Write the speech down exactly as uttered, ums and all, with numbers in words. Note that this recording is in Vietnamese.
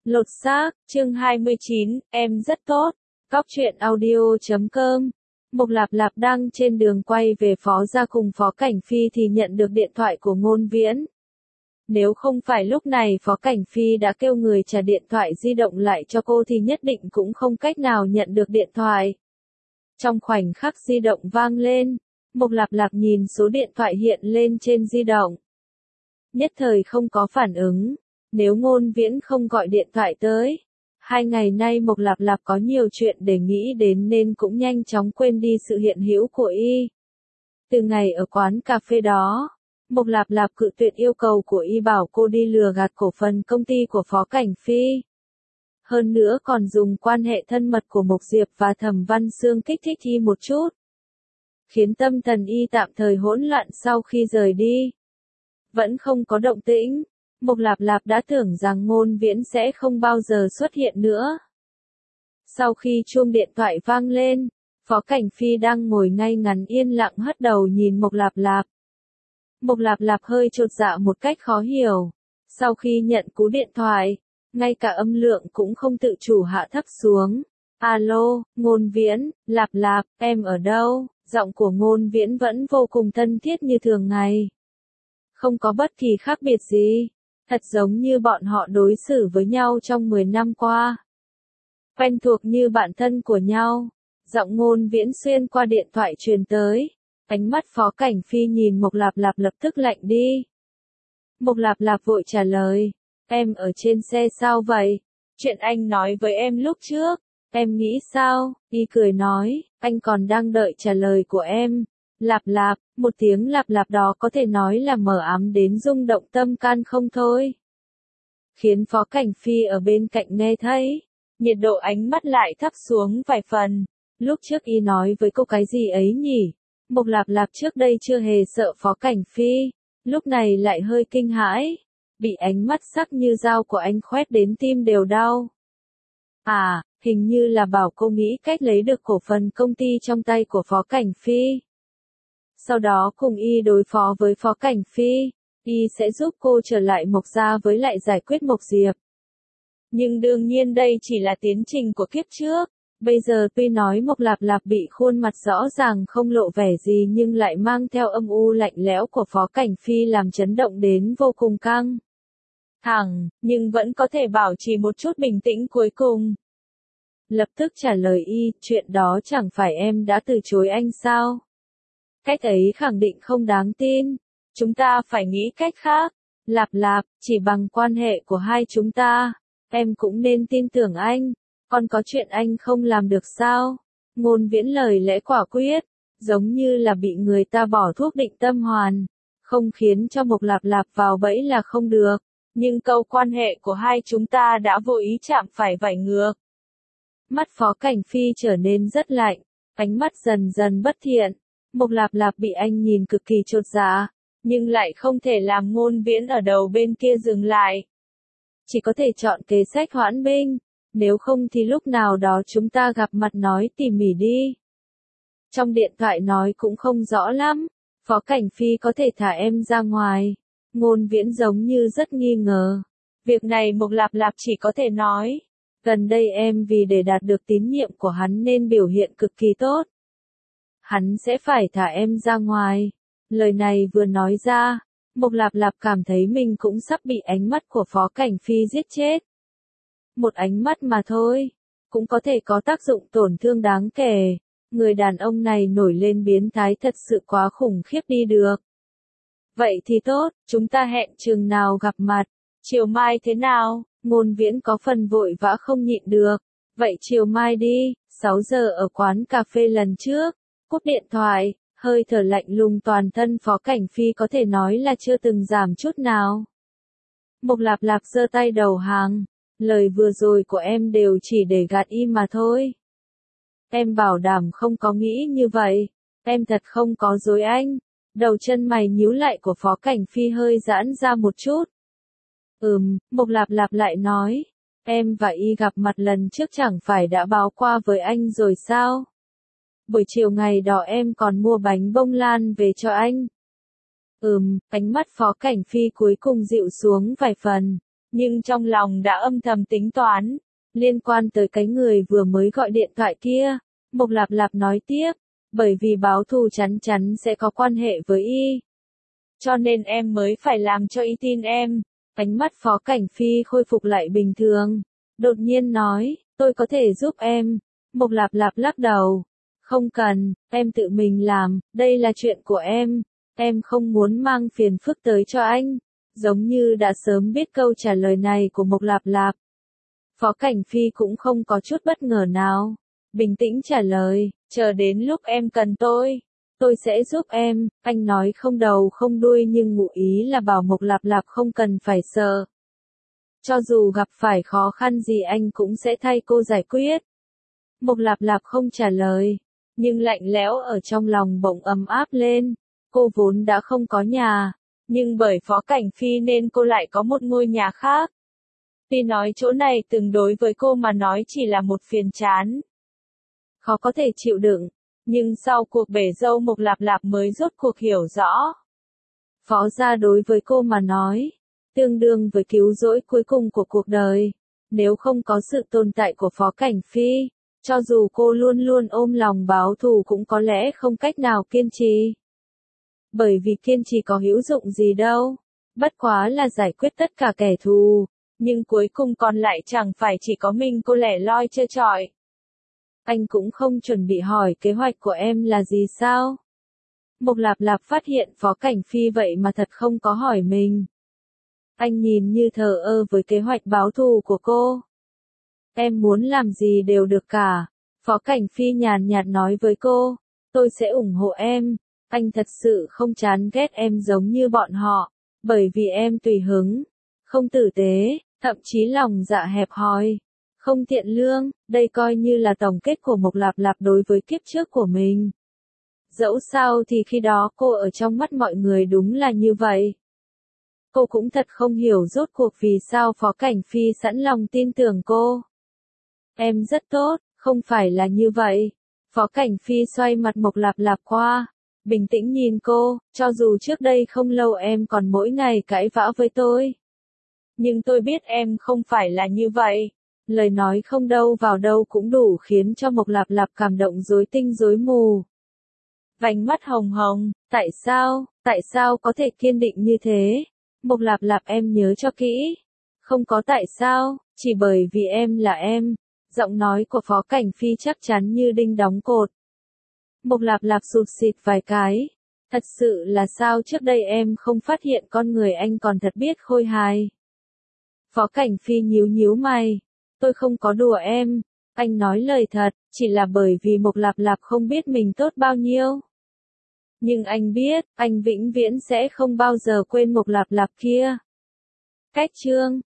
Lột xác, chương hai mươi chín, em rất tốt. Cóc truyện audio chấm com. Mộc Lạp Lạp đang trên đường quay về Phó Gia cùng Phó Cảnh Phi thì nhận được điện thoại của Ngôn Viễn. Nếu không phải lúc này Phó Cảnh Phi đã kêu người trả điện thoại di động lại cho cô thì nhất định cũng không cách nào nhận được điện thoại. Trong khoảnh khắc di động vang lên, Mộc Lạp Lạp nhìn số điện thoại hiện lên trên di động. Nhất thời không có phản ứng. Nếu Ngôn Viễn không gọi điện thoại tới, hai ngày nay Mộc Lạp Lạp có nhiều chuyện để nghĩ đến nên cũng nhanh chóng quên đi sự hiện hữu của y. Từ ngày ở quán cà phê đó, Mộc Lạp Lạp cự tuyệt yêu cầu của y bảo cô đi lừa gạt cổ phần công ty của Phó Cảnh Phi. Hơn nữa còn dùng quan hệ thân mật của Mộc Diệp và Thẩm Văn Xương kích thích y một chút, khiến tâm thần y tạm thời hỗn loạn sau khi rời đi. Vẫn không có động tĩnh. Mộc Lạp Lạp đã tưởng rằng Ngôn Viễn sẽ không bao giờ xuất hiện nữa. Sau khi chuông điện thoại vang lên, Phó Cảnh Phi đang ngồi ngay ngắn yên lặng hất đầu nhìn Mộc Lạp Lạp. Mộc Lạp Lạp hơi chột dạ một cách khó hiểu. Sau khi nhận cú điện thoại, ngay cả âm lượng cũng không tự chủ hạ thấp xuống. Alo, Ngôn Viễn, Lạp Lạp, em ở đâu? Giọng của Ngôn Viễn vẫn vô cùng thân thiết như thường ngày. Không có bất kỳ khác biệt gì. Thật giống như bọn họ đối xử với nhau trong mười năm qua. Quen thuộc như bạn thân của nhau. Giọng Ngôn Viễn xuyên qua điện thoại truyền tới. Ánh mắt Phó Cảnh Phi nhìn Mộc Lạp Lạp lập tức lạnh đi. Mộc Lạp Lạp vội trả lời. Em ở trên xe sao vậy? Chuyện anh nói với em lúc trước. Em nghĩ sao? Y cười nói. Anh còn đang đợi trả lời của em. Lạp Lạp, một tiếng Lạp Lạp đó có thể nói là mờ ám đến rung động tâm can không thôi. Khiến Phó Cảnh Phi ở bên cạnh nghe thấy, nhiệt độ ánh mắt lại thấp xuống vài phần. Lúc trước y nói với cô cái gì ấy nhỉ? Mộc Lạp Lạp trước đây chưa hề sợ Phó Cảnh Phi, lúc này lại hơi kinh hãi, bị ánh mắt sắc như dao của anh khoét đến tim đều đau. À, hình như là bảo cô nghĩ cách lấy được cổ phần công ty trong tay của Phó Cảnh Phi. Sau đó cùng y đối phó với Phó Cảnh Phi, y sẽ giúp cô trở lại Mộc Gia với lại giải quyết Mộc Diệp. Nhưng đương nhiên đây chỉ là tiến trình của kiếp trước. Bây giờ tuy nói Mộc Lạp Lạp bị khuôn mặt rõ ràng không lộ vẻ gì nhưng lại mang theo âm u lạnh lẽo của Phó Cảnh Phi làm chấn động đến vô cùng căng thẳng, nhưng vẫn có thể bảo trì một chút bình tĩnh cuối cùng. Lập tức trả lời y, chuyện đó chẳng phải em đã từ chối anh sao? Cách ấy khẳng định không đáng tin. Chúng ta phải nghĩ cách khác. Lạp Lạp, chỉ bằng quan hệ của hai chúng ta, em cũng nên tin tưởng anh. Còn có chuyện anh không làm được sao? Ngôn Viễn lời lẽ quả quyết, giống như là bị người ta bỏ thuốc định tâm hoàn. Không khiến cho Mộc Lạp Lạp vào bẫy là không được. Nhưng câu quan hệ của hai chúng ta đã vô ý chạm phải vảy ngược. Mắt Phó Cảnh Phi trở nên rất lạnh, ánh mắt dần dần bất thiện. Mộc Lạp Lạp bị anh nhìn cực kỳ chột dạ, nhưng lại không thể làm Ngôn Viễn ở đầu bên kia dừng lại. Chỉ có thể chọn kế sách hoãn binh, nếu không thì lúc nào đó chúng ta gặp mặt nói tỉ mỉ đi. Trong điện thoại nói cũng không rõ lắm, Phó Cảnh Phi có thể thả em ra ngoài. Ngôn Viễn giống như rất nghi ngờ. Việc này Mộc Lạp Lạp chỉ có thể nói. Gần đây em vì để đạt được tín nhiệm của hắn nên biểu hiện cực kỳ tốt. Hắn sẽ phải thả em ra ngoài. Lời này vừa nói ra, Mộc Lạp Lạp cảm thấy mình cũng sắp bị ánh mắt của Phó Cảnh Phi giết chết. Một ánh mắt mà thôi, cũng có thể có tác dụng tổn thương đáng kể. Người đàn ông này nổi lên biến thái thật sự quá khủng khiếp đi được. Vậy thì tốt, chúng ta hẹn chừng nào gặp mặt. Chiều mai thế nào? Ngôn Viễn có phần vội vã không nhịn được. Vậy chiều mai đi, sáu giờ ở quán cà phê lần trước. Cúp điện thoại, hơi thở lạnh lùng toàn thân Phó Cảnh Phi có thể nói là chưa từng giảm chút nào. Mộc Lạp Lạp giơ tay đầu hàng. Lời vừa rồi của em đều chỉ để gạt y mà thôi. Em bảo đảm không có nghĩ như vậy. Em thật không có dối anh. Đầu chân mày nhíu lại của Phó Cảnh Phi hơi giãn ra một chút. Ừm, Mộc Lạp Lạp lại nói. Em và y gặp mặt lần trước chẳng phải đã báo qua với anh rồi sao? Buổi chiều ngày đó em còn mua bánh bông lan về cho anh. Ừm, ánh mắt Phó Cảnh Phi cuối cùng dịu xuống vài phần. nhưng trong lòng đã âm thầm tính toán. Liên quan tới cái người vừa mới gọi điện thoại kia, Mộc Lạp Lạp nói tiếp, bởi vì báo thù chắn chắn sẽ có quan hệ với y. Cho nên em mới phải làm cho y tin em. Ánh mắt Phó Cảnh Phi khôi phục lại bình thường. Đột nhiên nói, tôi có thể giúp em. Mộc Lạp Lạp lắc đầu. Không cần, em tự mình làm, đây là chuyện của em. Em không muốn mang phiền phức tới cho anh. Giống như đã sớm biết câu trả lời này của Mộc Lạp Lạp. Phó Cảnh Phi cũng không có chút bất ngờ nào. Bình tĩnh trả lời, chờ đến lúc em cần tôi, tôi sẽ giúp em. Anh nói không đầu không đuôi nhưng ngụ ý là bảo Mộc Lạp Lạp không cần phải sợ. Cho dù gặp phải khó khăn gì anh cũng sẽ thay cô giải quyết. Mộc Lạp Lạp không trả lời, nhưng lạnh lẽo ở trong lòng bỗng ấm áp lên. Cô vốn đã không có nhà, nhưng bởi Phó Cảnh Phi nên cô lại có một ngôi nhà khác. Tuy nói chỗ này từng đối với cô mà nói chỉ là một phiền chán, khó có thể chịu đựng, nhưng sau cuộc bể dâu Mộc Lạp Lạp mới rốt cuộc hiểu rõ. Phó gia đối với cô mà nói, tương đương với cứu rỗi cuối cùng của cuộc đời. Nếu không có sự tồn tại của Phó Cảnh Phi, cho dù cô luôn luôn ôm lòng báo thù cũng có lẽ không cách nào kiên trì. Bởi vì kiên trì có hữu dụng gì đâu, bất quá là giải quyết tất cả kẻ thù, nhưng cuối cùng còn lại chẳng phải chỉ có mình cô lẻ loi trơ trọi. Anh cũng không chuẩn bị hỏi kế hoạch của em là gì sao? Mộc Lạp Lạp phát hiện Phó Cảnh Phi vậy mà thật không có hỏi mình. Anh nhìn như thờ ơ với kế hoạch báo thù của cô. Em muốn làm gì đều được cả. Phó Cảnh Phi nhàn nhạt nói với cô, tôi sẽ ủng hộ em. Anh thật sự không chán ghét em giống như bọn họ, bởi vì em tùy hứng, không tử tế, thậm chí lòng dạ hẹp hòi, không thiện lương. Đây coi như là tổng kết của Mộc Lạp Lạp đối với kiếp trước của mình. Dẫu sao thì khi đó cô ở trong mắt mọi người đúng là như vậy. Cô cũng thật không hiểu rốt cuộc vì sao Phó Cảnh Phi sẵn lòng tin tưởng cô. Em rất tốt, không phải là như vậy. Phó Cảnh Phi xoay mặt Mộc Lạp Lạp qua, bình tĩnh nhìn cô, cho dù trước đây không lâu em còn mỗi ngày cãi vã với tôi. Nhưng tôi biết em không phải là như vậy. Lời nói không đâu vào đâu cũng đủ khiến cho Mộc Lạp Lạp cảm động rối tinh rối mù. Vành mắt hồng hồng, tại sao, tại sao có thể kiên định như thế? Mộc Lạp Lạp em nhớ cho kỹ. Không có tại sao, chỉ bởi vì em là em. Giọng nói của Phó Cảnh Phi chắc chắn như đinh đóng cột. Mộc Lạp Lạp sụt sịt vài cái. Thật sự là sao trước đây em không phát hiện con người anh còn thật biết khôi hài. Phó Cảnh Phi nhíu nhíu mày. Tôi không có đùa em. Anh nói lời thật, chỉ là bởi vì Mộc Lạp Lạp không biết mình tốt bao nhiêu. Nhưng anh biết, anh vĩnh viễn sẽ không bao giờ quên Mộc Lạp Lạp kia. Cách chương